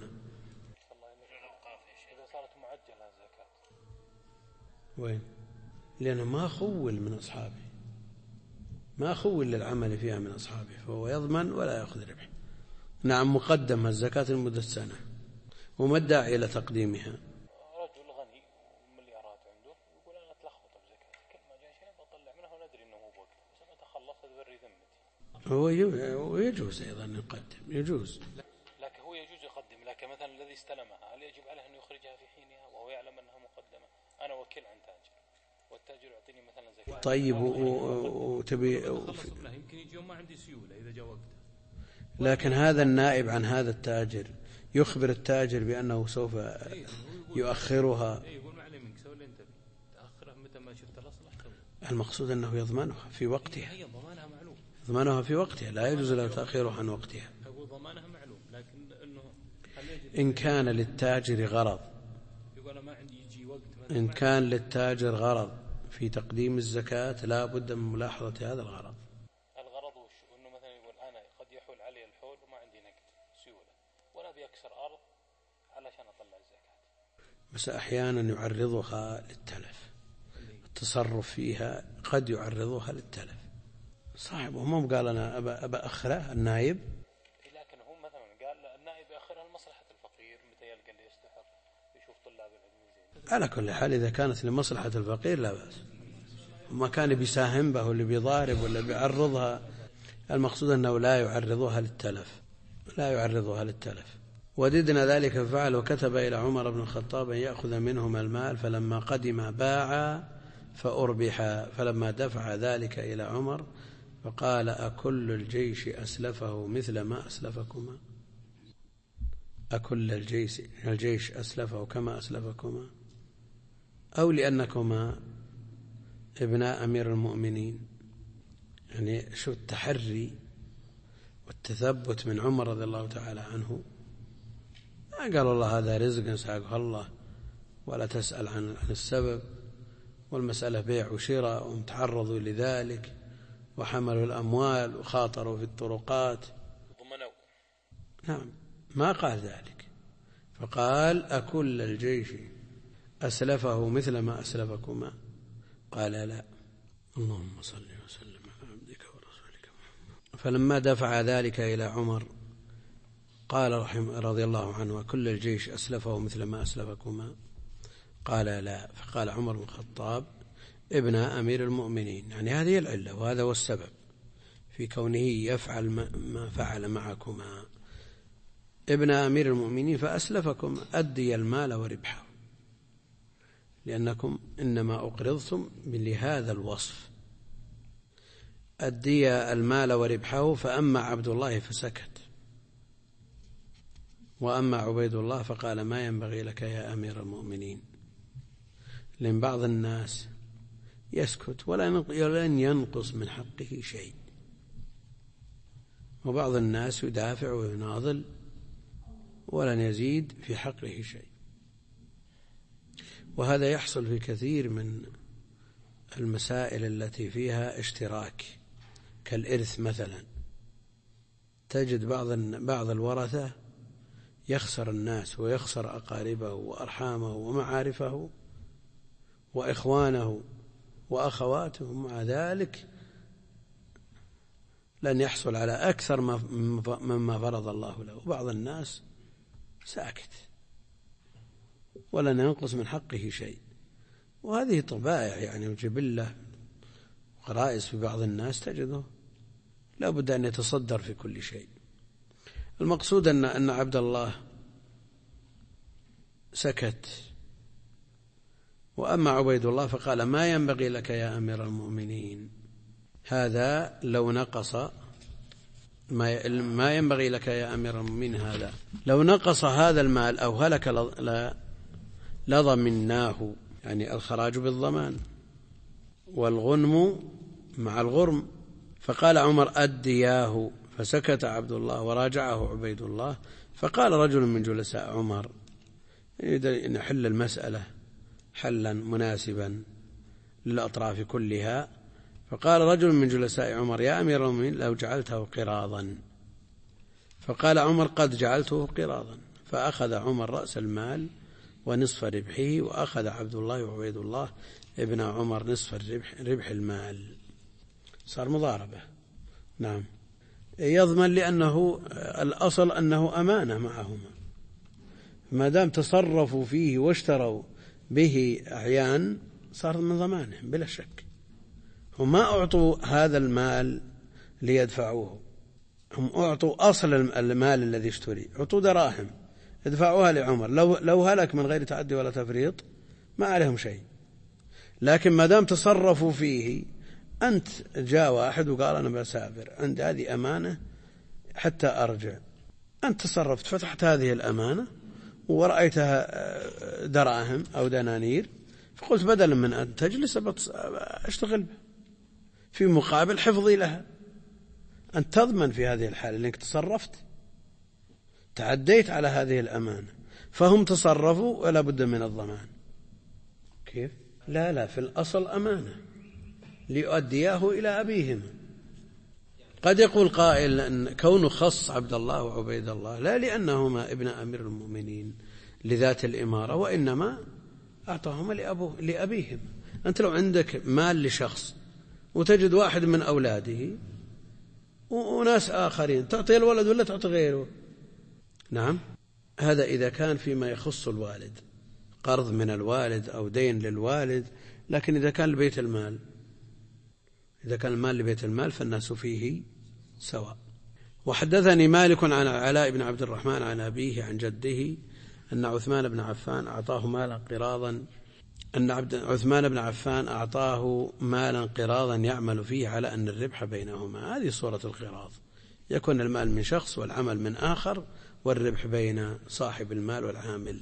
وين؟ لأنه ما خول من أصحابه، ما خول للعمل فيها من أصحابه، فهو يضمن ولا يأخذ ربح. نعم، مقدمة الزكاة لمدة سنة، وما الداعي إلى تقديمها؟ رجل غني مليارات عنده يقول أنا أتلخبط بزكاة، كل ما جاء شيء بطلع منه وندري أنه مو بوقته، بس أنا أتخلص تبري ذمتي. هو يجوز أيضا يقدم، يجوز. لكن هو يجوز يقدم، لكن مثلا الذي استلمها هل يجب عليه أن يخرجها في حينها وهو يعلم أنها مقدمة؟ أنا وكيل عن تاجر والتاجر يعطيني مثلا زكاة. طيب وتبي يمكن يجي يوم ما عندي سيولة إذا جاء وقتها. لكن هذا النائب عن هذا التاجر يخبر التاجر بأنه سوف يؤخرها. يقول ما عليه منك، سوي اللي أنت تأخرها متى ما شفت الأصلح. المقصود أنه يضمنها في وقتها. هي ضمانها معلوم. ضمانها في وقتها، لا يجوز له تأخيرها عن وقتها. أقول ضمانها معلوم، لكن إنه إن كان للتاجر غرض، يقول ما عندي يجي وقت. إن كان للتاجر غرض في تقديم الزكاة لا بد من ملاحظة هذا الغرض. الغرض وش؟ إنه مثلا يقول أنا قد يحول علي الحول وما عندي نقد سيولة ولا بيكسر أرض علشان أطلع الزكاة، بس أحيانا يعرضها للتلف، التصرف فيها قد يعرضها للتلف. صاحبه مو قال أنا أبا أخره النائب، لكن هو مثلا قال النائب يأخرها لمصلحة الفقير متى يلقى اللي يستحق يشوف طلاب العلم. على كل حال إذا كانت لمصلحة الفقير لا بأس، وما كان بيساهم به واللي بيضارب ولا بيعرضها، المقصود أنه لا يعرضها للتلف، لا يعرضها للتلف. وددنا ذلك ففعل، وكتب إلى عمر بن الخطاب أن يأخذ منهما المال، فلما قدم باع فأربح، فلما دفع ذلك إلى عمر فقال أكل الجيش أسلفه مثل ما أسلفكما؟ أكل الجيش أسلفه كما أسلفكما؟ أو لأنكما ابناء أمير المؤمنين؟ يعني شو التحري والتثبت من عمر رضي الله تعالى عنه. قال الله هذا رزق ساقه الله ولا تسأل عن السبب، والمسألة بيع وشراء، ومتعرضوا لذلك وحملوا الأموال وخاطروا في الطرقات. نعم، ما قال ذلك، فقال أكل الجيش أسلفه مثل ما أسلفكما؟ قال لا. اللهم صل وسلم على عبدك ورسولك محمد. فلما دفع ذلك إلى عمر قال رضي الله عنه أكل الجيش أسلفه مثل ما أسلفكما؟ قال لا. فقال عمر بن الخطاب ابن أمير المؤمنين، يعني هذه العلة وهذا هو السبب في كونه يفعل ما فعل معكما، ابن أمير المؤمنين فأسلفكم أدي المال وربحه، لأنكم إنما أقرضتم لهذا الوصف، أدي المال وربحه. فأما عبد الله فسكت، وأما عبيد الله فقال ما ينبغي لك يا أمير المؤمنين، لأن بعض الناس يسكت ولن ينقص من حقه شيء، وبعض الناس يدافع ويناضل ولن يزيد في حقه شيء. وهذا يحصل في كثير من المسائل التي فيها اشتراك كالإرث مثلا، تجد بعض الورثة يخسر الناس ويخسر أقاربه وأرحامه ومعارفه وإخوانه وأخواته، مع ذلك لن يحصل على أكثر مما فرض الله له. وبعض الناس ساكت ولن ينقص من حقه شيء، وهذه طبائع يعني وجبلة وغرائز في بعض الناس تجده لا بد أن يتصدر في كل شيء. المقصود أن عبد الله سكت، وأما عبيد الله فقال ما ينبغي لك يا أمير المؤمنين. هذا لو نقص ما ينبغي لك يا أمير المؤمنين، هذا لو نقص هذا المال أو هلك لضمناه، يعني الخراج بالضمان والغنم مع الغرم. فقال عمر أدياه، فسكت عبد الله وراجعه عبيد الله. فقال رجل من جلساء عمر يريد أن يحل المسألة حلا مناسبا للأطراف كلها، فقال رجل من جلساء عمر يا أمير المؤمنين لو جعلته قراضا. فقال عمر قد جعلته قراضا. فأخذ عمر رأس المال ونصف ربحه، وأخذ عبد الله وعبيد الله ابن عمر نصف ربح المال، صار مضاربة. نعم. يضمن لأنه الأصل أنه أمانة معهما، ما دام تصرفوا فيه واشتروا به أعيان صار من ضمانهم بلا شك. هم ما أعطوا هذا المال ليدفعوه، هم أعطوا أصل المال الذي اشتري، أعطوا دراهم يدفعوها لعمر، لو هلك من غير تعدي ولا تفريط ما عليهم شيء. لكن ما دام تصرفوا فيه، أنت جاء واحد وقال أنا بسافر، عندي هذه أمانة حتى أرجع، أنت تصرفت فتحت هذه الأمانة ورأيتها دراهم أو دنانير، فقلت بدلا من أن تجلس أشتغل في مقابل حفظي لها. أنت تضمن في هذه الحالة لأنك تصرفت، تعديت على هذه الأمانة، فهم تصرفوا ولا بد من الضمان. كيف؟ لا في الأصل أمانة ليؤدياه إلى أبيهم. قد يقول قائل أن كونه خص عبد الله وعبيد الله لا لأنهما ابن أمير المؤمنين لذات الإمارة، وإنما أعطاهما لأبيهم. أنت لو عندك مال لشخص وتجد واحد من أولاده وناس آخرين، تعطي الولد ولا تعطي غيره؟ نعم، هذا إذا كان فيما يخص الوالد، قرض من الوالد أو دين للوالد. لكن إذا كان لبيت المال، إذا كان المال لبيت المال فالناس فيه سواء. وحدثني مالك عن علاء بن عبد الرحمن عن أبيه عن جده أن عثمان بن عفان أعطاه مالا قراضا، عثمان بن عفان أعطاه مالا قراضا يعمل فيه على أن الربح بينهما. هذه صورة القراض، يكون المال من شخص والعمل من آخر، والربح بين صاحب المال والعامل.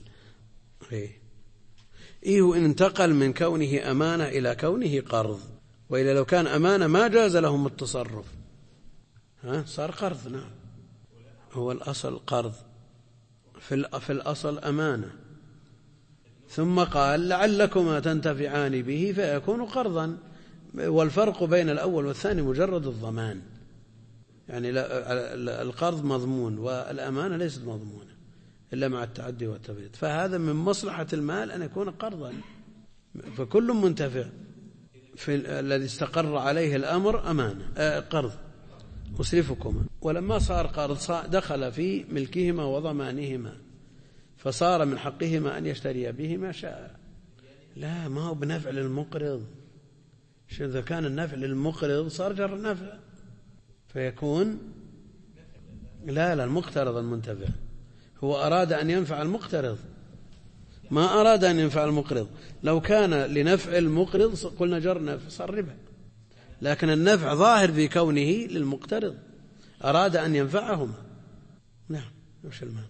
وإن انتقل من كونه أمانة إلى كونه قرض، وإلا لو كان أمانة ما جاز لهم التصرف، صار قرض. نعم، هو الأصل قرض، في الأصل أمانة، ثم قال لعلكما تنتفعان به فيكون قرضا. والفرق بين الأول والثاني مجرد الضمان، يعني القرض مضمون والأمانة ليست مضمونة إلا مع التعدي والتفريط. فهذا من مصلحة المال أن يكون قرضا، فكل منتفع. في الذي استقر عليه الأمر أمانة قرض أسلفكما. ولما صار قرض دخل في ملكهما وضمانهما، فصار من حقهما أن يشتري به ما شاء. لا، ما هو بنفع للمقرض. إذا كان النفع للمقرض صار جر نفع، فيكون لا المقترض المنتفع. هو أراد أن ينفع المقترض، ما أراد أن ينفع المقرض. لو كان لنفع المقرض قلنا جر نفع صار ربا، لكن النفع ظاهر في كونه للمقترض، أراد أن ينفعهما. نعم، وش المال؟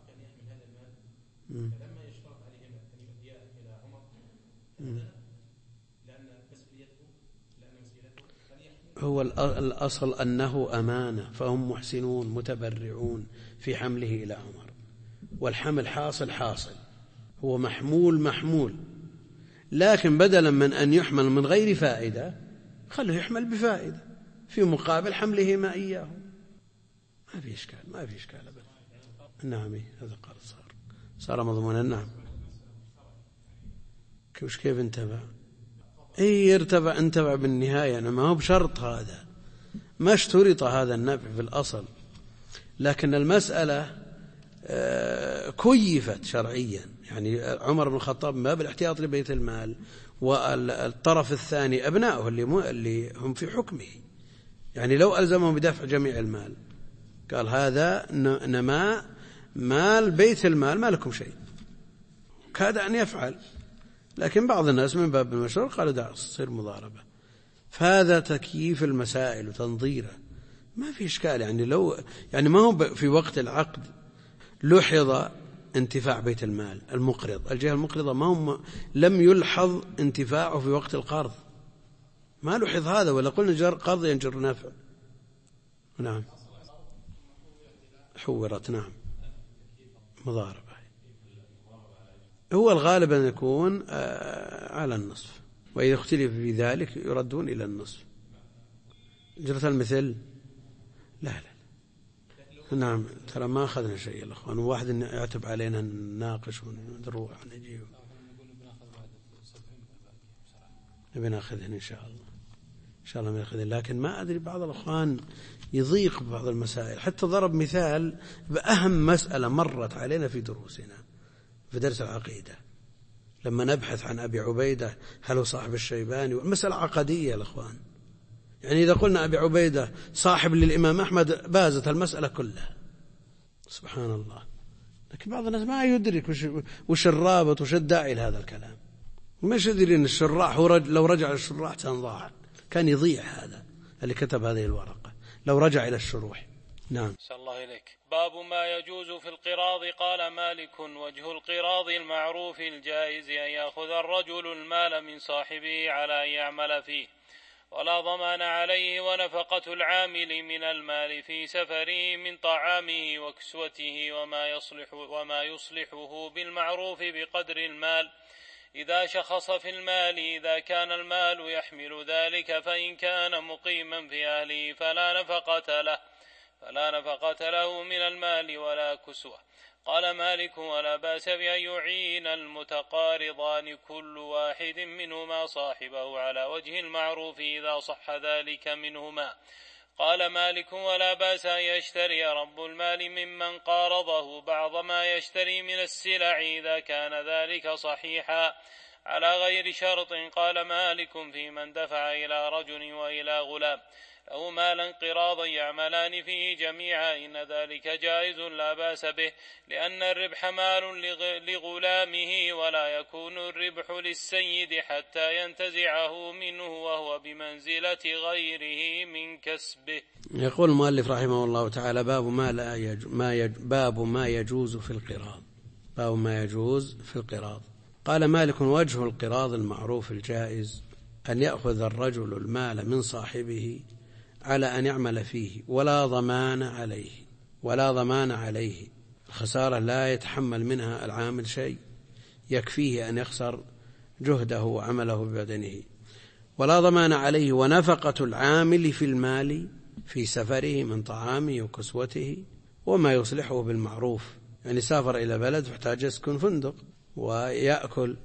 لما يشترط عليهما أن يؤديا إلى عمر لأن مسؤوليته هو الأصل أنه أمانة، فهم محسنون متبرعون في حمله إلى عمر، والحمل حاصل هو محمول. لكن بدلا من أن يحمل من غير فائدة خليه يحمل بفائدة في مقابل حملهما إياه. ما في إشكال أبدا. نعم، هذا قال صار مضمونا. نعم، كيف انتبع؟ انتبع بالنهاية. ما هو بشرط، هذا ما اشترط هذا النفع في الأصل، لكن المسألة كيفت شرعيا. يعني عمر بن الخطاب ما بالاحتياط لبيت المال، والطرف الثاني أبنائه اللي هم في حكمه. يعني لو ألزمهم بدفع جميع المال قال هذا نماء مال بيت المال، ما لكم شيء، كاد أن يفعل. لكن بعض الناس من باب المشروع قالوا دع تصير مضاربة. فهذا تكييف المسائل وتنظيرها، ما في إشكال. يعني ما هو في وقت العقد لحظ انتفاع بيت المال المقرض، الجهة المقرضة لم يلحظ انتفاعه في وقت القرض، ما لحظ هذا، ولا قلنا قرض ينجر نفع. نعم، حورت. نعم، مضاربة. هو الغالب أن يكون على النصف، وإذا اختلف في ذلك يردون إلى النصف. جرت المثل لا. نعم، ترى ما أخذنا شيء الأخوان، واحد يعتب علينا نناقش ونروح ونجيب. نبي ناخذهن إن شاء الله. إن شاء الله من الخير. لكن ما أدري بعض الأخوان يضيق ببعض المسائل، حتى ضرب مثال بأهم مسألة مرت علينا في دروسنا في درس العقيدة لما نبحث عن أبي عبيدة هل هو صاحب الشيباني، والمسألة عقدية الأخوان. يعني إذا قلنا أبي عبيدة صاحب للإمام أحمد بازت المسألة كلها، سبحان الله. لكن بعض الناس ما يدرك وش الرابط وش الداعي لهذا الكلام، مش يدري أن الشراح لو رجع للشراح كان يضيع هذا اللي كتب هذه الورقة لو رجع إلى الشروح. نعم. صلى الله إليك. باب ما يجوز في القراض. قال مالك: وجه القراض المعروف الجائز أن يأخذ الرجل المال من صاحبه على أن يعمل فيه ولا ضمان عليه، ونفقة العامل من المال في سفره من طعامه وكسوته وما يصلحه بالمعروف بقدر المال إذا شخص في المال، إذا كان المال يحمل ذلك، فإن كان مقيما في أهله فلا نفقة له من المال ولا كسوة. قال مالك: ولا بأس بأن يعين المتقارضان كل واحد منهما صاحبه على وجه المعروف إذا صح ذلك منهما. قال مالك: ولا بأس أن يشتري رب المال ممن قارضه بعض ما يشتري من السلع إذا كان ذلك صحيحا على غير شرط. قال مالك: في من دفع إلى رجل وإلى غلام له مالا قراضا يعملان فيه جميعا إن ذلك جائز لا بأس به، لأن الربح مال لغلامه ولا يكون الربح للسيد حتى ينتزعه منه وهو بمنزلة غيره من كسبه. يقول المؤلف رحمه الله تعالى: باب ما يجوز في القراض. باب ما يجوز في القراض. قال مالك: وجه القراض المعروف الجائز أن يأخذ الرجل المال من صاحبه على أن يعمل فيه ولا ضمان عليه. الخسارة لا يتحمل منها العامل شيء، يكفيه أن يخسر جهده وعمله ببدنه، ولا ضمان عليه. ونفقة العامل في المال في سفره من طعامه وكسوته وما يصلحه بالمعروف. يعني سافر إلى بلد فاحتاج يسكن فندق ويأكل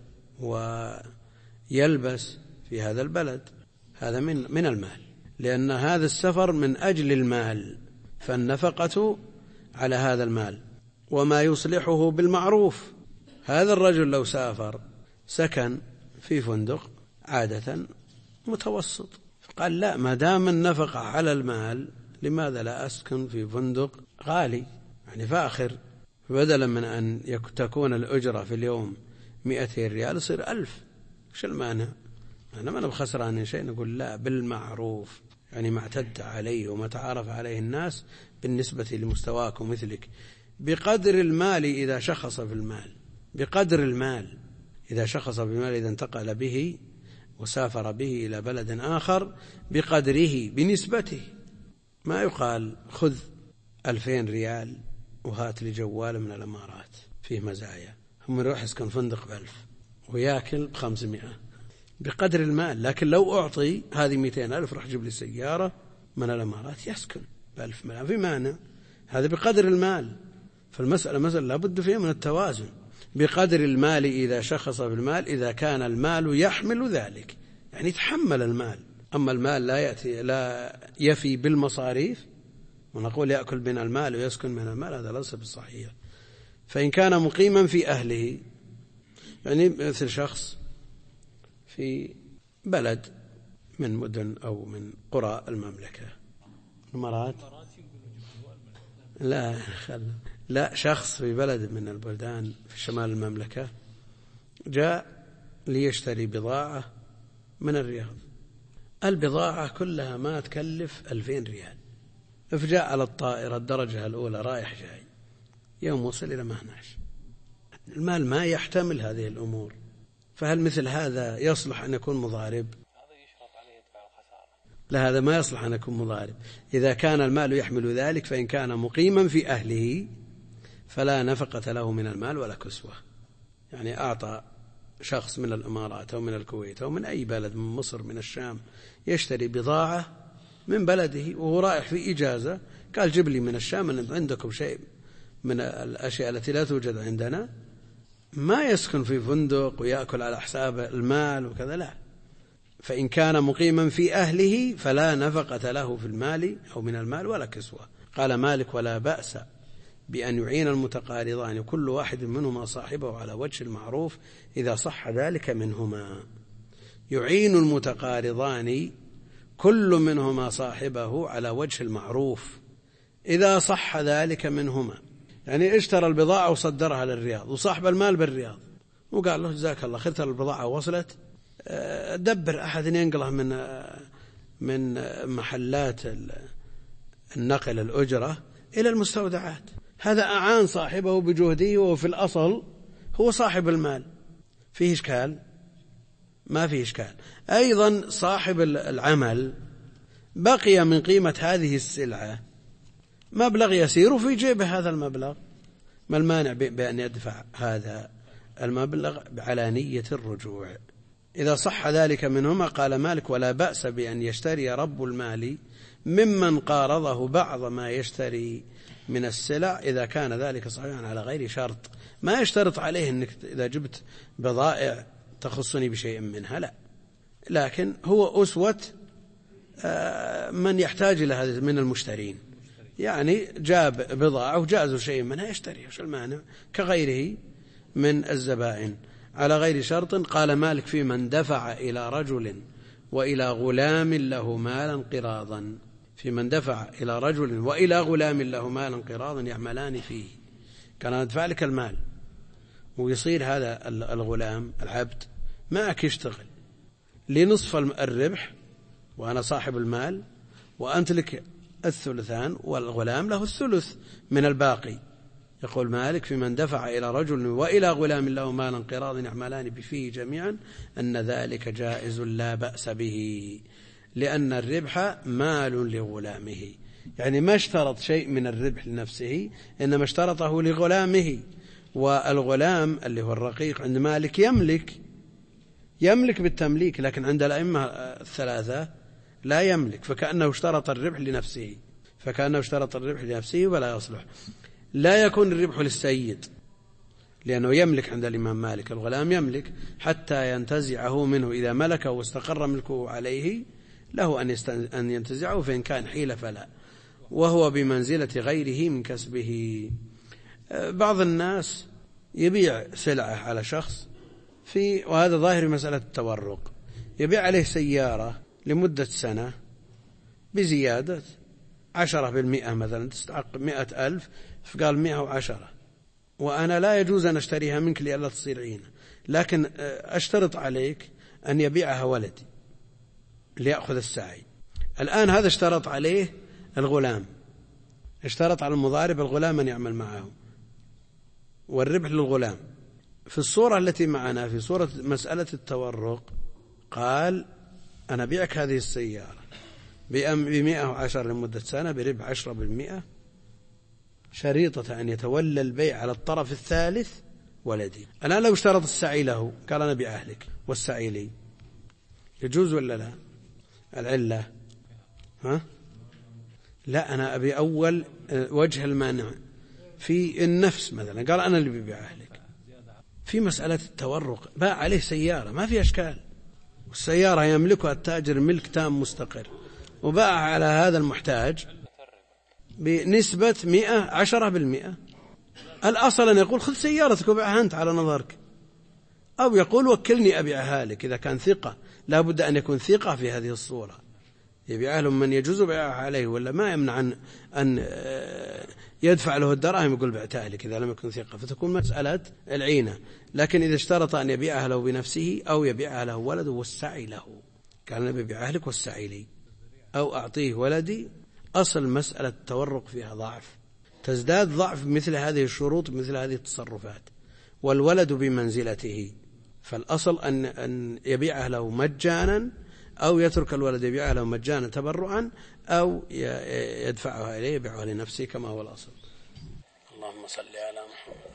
ويلبس في هذا البلد، هذا من المال، لأن هذا السفر من أجل المال، فالنفقة على هذا المال. وما يصلحه بالمعروف. هذا الرجل لو سافر سكن في فندق عادة متوسط، قال: لا، ما دام النفقة على المال لماذا لا أسكن في فندق غالي يعني فاخر، بدلا من أن تكون الأجرة في اليوم 200 ريال يصير 1000. وش المانع؟ أنا ما بخسران شيء. نقول: لا، بالمعروف، يعني ما اعتد عليه وما تعارف عليه الناس بالنسبة لمستواك ومثلك، بقدر المال إذا شخص في المال، بقدر المال إذا شخص بالمال، إذا انتقل به وسافر به إلى بلد آخر بقدره بنسبته. ما يقال خذ 2000 ريال وهات لي جوال من الإمارات فيه مزايا، هم يروح يسكن فندق ب1000 ويأكل ب500، بقدر المال. لكن لو أعطي هذه 200,000 راح جيب لي سيارة من الإمارات يسكن ب1000 مليون، في مانع؟ هذا بقدر المال. فالمسألة مسألة لابد فيها من التوازن، بقدر المال إذا شخص بالمال، إذا كان المال يحمل ذلك، يعني يتحمل المال. أما المال لا يفي بالمصاريف، ونقول يأكل من المال ويسكن من المال، هذا ليس بالصحيح. فإن كان مقيما في أهله، يعني مثل شخص في بلد من مدن أو من قرى المملكة، الإمارات، لا، شخص في بلد من البلدان في شمال المملكة جاء ليشتري بضاعة من الرياض، البضاعة كلها ما تكلف 2000 ريال، فجاء على الطائرة الدرجة الأولى رايح جاي، يوم وصل إلى مهناش. المال ما يحتمل هذه الأمور، فهل مثل هذا يصلح أن يكون مضارب؟ لا، هذا ما يصلح أن يكون مضارب. إذا كان المال يحمل ذلك، فإن كان مقيما في أهله فلا نفقة له من المال ولا كسوة. يعني أعطى شخص من الإمارات أو من الكويت أو من أي بلد، من مصر، من الشام، يشتري بضاعة من بلده وهو رايح في إجازة، قال: جيب لي من الشام أن عندكم شيء من الأشياء التي لا توجد عندنا. ما يسكن في فندق ويأكل على حساب المال وكذا، لا، فإن كان مقيما في أهله فلا نفقة له في المال أو من المال ولا كسوة. قال مالك ولا بأس بأن يعين المتقارضان كل واحد منهما صاحبه على وجه المعروف إذا صح ذلك منهما. يعين المتقارضان كل منهما صاحبه على وجه المعروف إذا صح ذلك منهما. يعني اشترى البضاعة وصدرها للرياض وصاحب المال بالرياض وقال له جزاك الله خذت البضاعة ووصلت، دبر أحد ينقله من محلات النقل الأجرة إلى المستودعات. هذا أعان صاحبه بجهده وفي الأصل هو صاحب المال. فيه إشكال؟ ما فيه إشكال. أيضا صاحب العمل بقي من قيمة هذه السلعة مبلغ يسير في جيبه هذا المبلغ، ما المانع بأن يدفع هذا المبلغ على نية الرجوع إذا صح ذلك منهما. قال مالك ولا بأس بأن يشتري رب المال ممن قارضه بعض ما يشتري من السلع إذا كان ذلك صحيحا على غير شرط. ما يشترط عليه أنك إذا جبت بضائع تخصني بشيء منها، لا، لكن هو أسوة من يحتاج إلى هذا من المشترين. يعني جاب بضاعة وجازوا شيء منها يشتري، وش المانع؟ كغيره من الزبائن على غير شرط. قال مالك في من دفع إلى رجل وإلى غلام له مالا قراضا، في من دفع إلى رجل وإلى غلام له مالا قراضا يعملان فيه. كان أدفع لك المال ويصير هذا الغلام العبد معك يشتغل لنصف الربح وأنا صاحب المال، وأنت لك الثلثان والغلام له الثلث من الباقي. يقول مالك في من دفع إلى رجل وإلى غلام له مالا قراضا يعملان فيه جميعا أن ذلك جائز لا بأس به، لأن الربح مال لغلامه. يعني ما اشترط شيء من الربح لنفسه، إنما اشترطه لغلامه. والغلام اللي هو الرقيق عند مالك يملك بالتمليك، لكن عند الأئمة الثلاثة لا يملك، فكأنه اشترط الربح لنفسه ولا يصلح. لا يكون الربح للسيد لأنه يملك عند الإمام مالك، الغلام يملك حتى ينتزعه منه. إذا ملكه واستقر ملكه عليه له أن ينتزعه، فإن كان حيلة فلا، وهو بمنزلة غيره من كسبه. بعض الناس يبيع سلعة على شخص وهذا ظاهر مسألة التورق، يبيع عليه سيارة لمدة سنة بزيادة 10% مثلا، تستحق 100,000 فقال 110، وأنا لا يجوز أن أشتريها منك لألا تصير عينة، لكن أشترط عليك أن يبيعها ولدي ليأخذ السعي. الآن هذا اشترط عليه الغلام، اشترط على المضارب الغلام أن يعمل معه والربح للغلام. في الصورة التي معنا في صورة مسألة التورق قال أنا بيعك هذه السيارة ب110 لمدة سنة بربح 10%، شريطة أن يتولى البيع على الطرف الثالث ولدي. أنا لو اشترط السعي له قال أنا بأهلك والسعي لي، يجوز ولا لا؟ العلة لا، أنا أبي أول وجه المانع في النفس مثلا، قال أنا اللي ببيع أهلك. في مسألة التورق باع عليه سيارة ما في أشكال، والسيارة يملكها التاجر ملك تام مستقر، وباع على هذا المحتاج بنسبة 10%. الأصل أن يقول خذ سيارتك وبيعها أنت على نظرك، أو يقول وكلني أبيعها لك إذا كان ثقة. لا بد أن يكون ثقة في هذه الصورة، يبيعها لهم من يجوز بيعها عليه، ولا ما يمنع أن يدفع له الدراهم يقول بعتها لك إذا لم يكن ثقة، فتكون مسألة العينة. لكن إذا اشترط أن يبيعها له بنفسه أو يبيعها له ولده والسعي له، قال أنا ببيعها لك والسعي لي أو أعطيه ولدي، أصل مسألة التورق فيها ضعف، تزداد ضعف مثل هذه الشروط مثل هذه التصرفات، والولد بمنزلته. فالأصل أن يبيعها له مجانا، أو يترك الولد يبيعها له مجانا تبرعا، أو يدفعها إليه يبيعها لنفسه كما هو الأصل. اللهم صل على محمد.